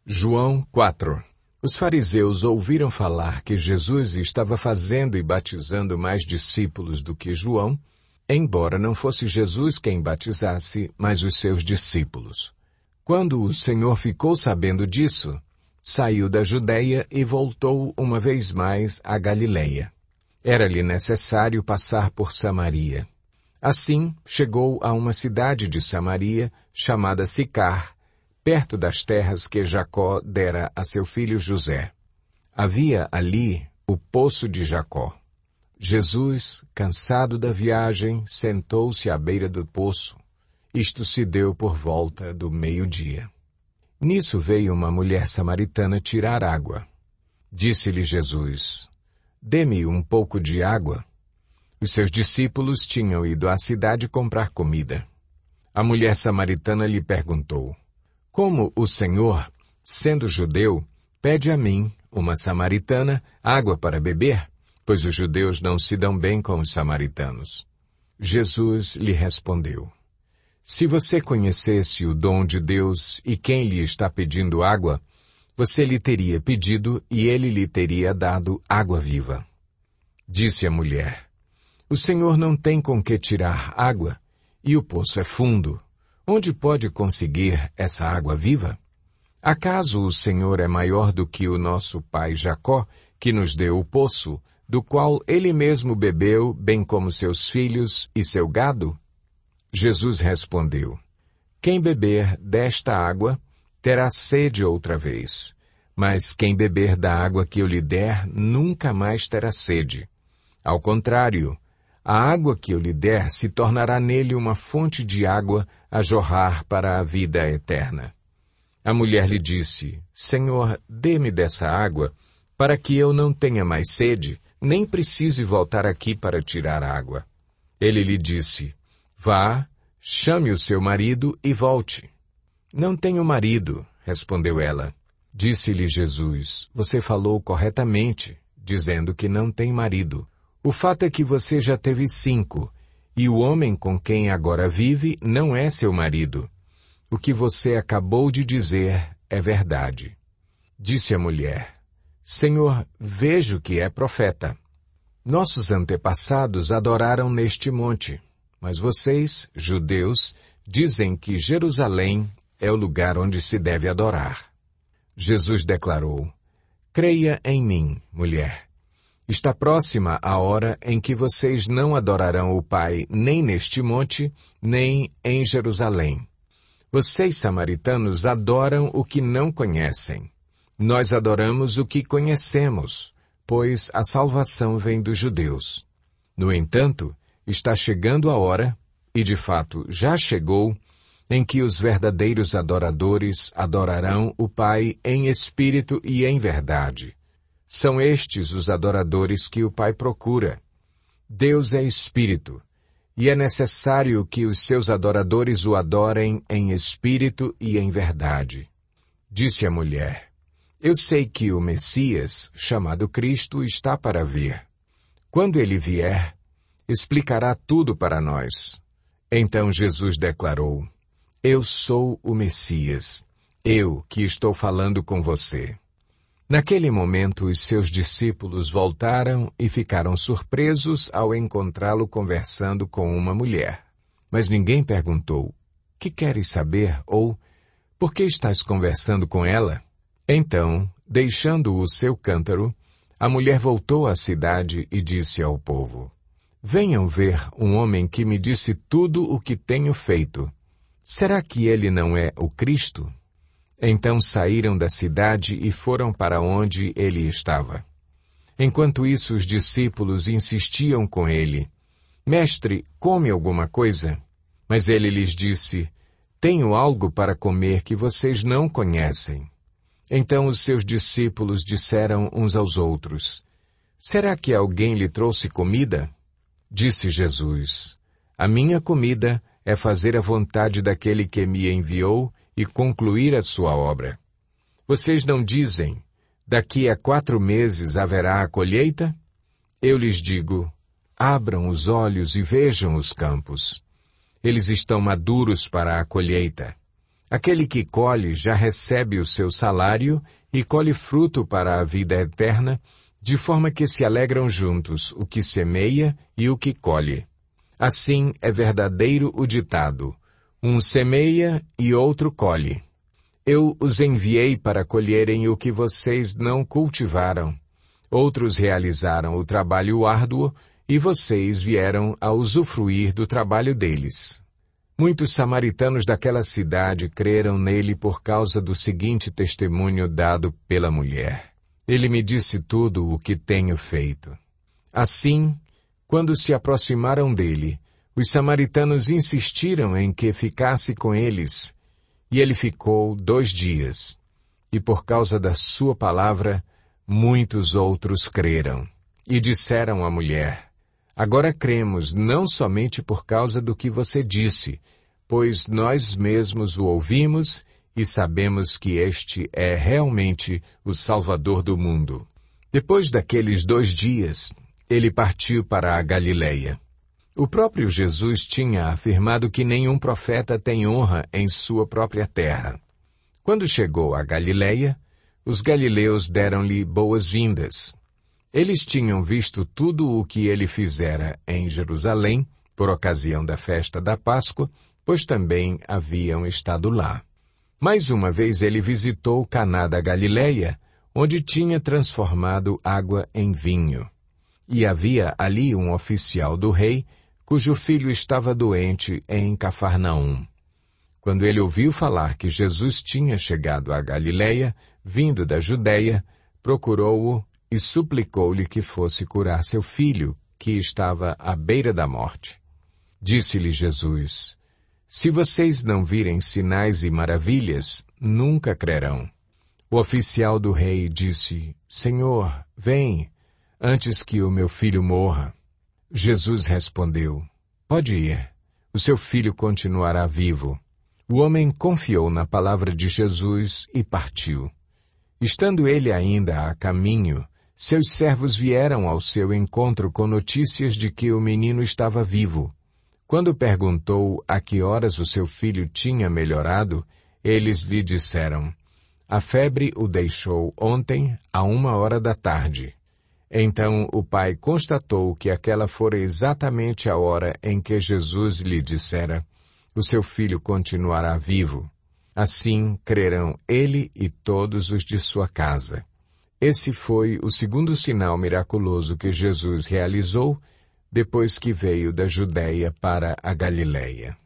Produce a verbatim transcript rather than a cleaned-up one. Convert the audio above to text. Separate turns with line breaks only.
João quatro. Os fariseus ouviram falar que Jesus estava fazendo e batizando mais discípulos do que João, embora não fosse Jesus quem batizasse, mas os seus discípulos. Quando o Senhor ficou sabendo disso, saiu da Judeia e voltou uma vez mais à Galileia. Era-lhe necessário passar por Samaria. Assim, chegou a uma cidade de Samaria, chamada Sicar, perto das terras que Jacó dera a seu filho José. Havia ali o poço de Jacó. Jesus, cansado da viagem, sentou-se à beira do poço. Isto se deu por volta do meio-dia. Nisso veio uma mulher samaritana tirar água. Disse-lhe Jesus: "Dê-me um pouco de água." Os seus discípulos tinham ido à cidade comprar comida. A mulher samaritana lhe perguntou: "Como o Senhor, sendo judeu, pede a mim, uma samaritana, água para beber? Pois os judeus não se dão bem com os samaritanos." Jesus lhe respondeu: "Se você conhecesse o dom de Deus e quem lhe está pedindo água, você lhe teria pedido e ele lhe teria dado água viva." Disse a mulher: "O Senhor não tem com que tirar água, e o poço é fundo. Onde pode conseguir essa água viva? Acaso o Senhor é maior do que o nosso pai Jacó, que nos deu o poço, do qual ele mesmo bebeu, bem como seus filhos e seu gado?" Jesus respondeu: "Quem beber desta água terá sede outra vez, mas quem beber da água que eu lhe der nunca mais terá sede. Ao contrário, a água que eu lhe der se tornará nele uma fonte de água a jorrar para a vida eterna." A mulher lhe disse: "Senhor, dê-me dessa água, para que eu não tenha mais sede, nem precise voltar aqui para tirar água." Ele lhe disse: "Vá, chame o seu marido e volte." "Não tenho marido," respondeu ela. Disse-lhe Jesus: "Você falou corretamente, dizendo que não tem marido. O fato é que você já teve cinco, e o homem com quem agora vive não é seu marido. O que você acabou de dizer é verdade." Disse a mulher: "Senhor, vejo que é profeta. Nossos antepassados adoraram neste monte, mas vocês, judeus, dizem que Jerusalém é o lugar onde se deve adorar." Jesus declarou: "Creia em mim, mulher. Está próxima a hora em que vocês não adorarão o Pai nem neste monte, nem em Jerusalém. Vocês, samaritanos, adoram o que não conhecem. Nós adoramos o que conhecemos, pois a salvação vem dos judeus. No entanto, está chegando a hora, e de fato já chegou, em que os verdadeiros adoradores adorarão o Pai em espírito e em verdade. São estes os adoradores que o Pai procura. Deus é espírito, e é necessário que os seus adoradores o adorem em espírito e em verdade." Disse a mulher: "Eu sei que o Messias, chamado Cristo, está para vir. Quando ele vier, explicará tudo para nós." Então Jesus declarou: "Eu sou o Messias, eu que estou falando com você." Naquele momento, os seus discípulos voltaram e ficaram surpresos ao encontrá-lo conversando com uma mulher. Mas ninguém perguntou: "Que queres saber?" ou "Por que estás conversando com ela?" Então, deixando o seu cântaro, a mulher voltou à cidade e disse ao povo: "Venham ver um homem que me disse tudo o que tenho feito. Será que ele não é o Cristo?" Então saíram da cidade e foram para onde ele estava. Enquanto isso, os discípulos insistiam com ele: "Mestre, come alguma coisa?" Mas ele lhes disse: "Tenho algo para comer que vocês não conhecem." Então os seus discípulos disseram uns aos outros: "Será que alguém lhe trouxe comida?" Disse Jesus: "A minha comida é fazer a vontade daquele que me enviou e concluir a sua obra. Vocês não dizem: daqui a quatro meses haverá a colheita? Eu lhes digo: abram os olhos e vejam os campos. Eles estão maduros para a colheita. Aquele que colhe já recebe o seu salário e colhe fruto para a vida eterna, de forma que se alegram juntos o que semeia e o que colhe. Assim é verdadeiro o ditado: um semeia e outro colhe. Eu os enviei para colherem o que vocês não cultivaram. Outros realizaram o trabalho árduo e vocês vieram a usufruir do trabalho deles. Muitos samaritanos daquela cidade creram nele por causa do seguinte testemunho dado pela mulher: ele me disse tudo o que tenho feito. Assim, quando se aproximaram dele, os samaritanos insistiram em que ficasse com eles, e ele ficou dois dias. E por causa da sua palavra, muitos outros creram. E disseram à mulher: agora cremos não somente por causa do que você disse, pois nós mesmos o ouvimos e sabemos que este é realmente o Salvador do mundo. Depois daqueles dois dias, ele partiu para a Galileia. O próprio Jesus tinha afirmado que nenhum profeta tem honra em sua própria terra. Quando chegou à Galileia, os galileus deram-lhe boas-vindas. Eles tinham visto tudo o que ele fizera em Jerusalém, por ocasião da festa da Páscoa, pois também haviam estado lá. Mais uma vez ele visitou Caná da Galileia, onde tinha transformado água em vinho. E havia ali um oficial do rei, cujo filho estava doente em Cafarnaum. Quando ele ouviu falar que Jesus tinha chegado à Galileia, vindo da Judeia, procurou-o e suplicou-lhe que fosse curar seu filho, que estava à beira da morte. Disse-lhe Jesus: se vocês não virem sinais e maravilhas, nunca crerão. O oficial do rei disse: Senhor, vem, antes que o meu filho morra. Jesus respondeu: pode ir, o seu filho continuará vivo. O homem confiou na palavra de Jesus e partiu. Estando ele ainda a caminho, seus servos vieram ao seu encontro com notícias de que o menino estava vivo. Quando perguntou a que horas o seu filho tinha melhorado, eles lhe disseram: a febre o deixou ontem, a uma hora da tarde. Então o pai constatou que aquela fora exatamente a hora em que Jesus lhe dissera: o seu filho continuará vivo. Assim crerão ele e todos os de sua casa. Esse foi o segundo sinal miraculoso que Jesus realizou depois que veio da Judeia para a Galileia.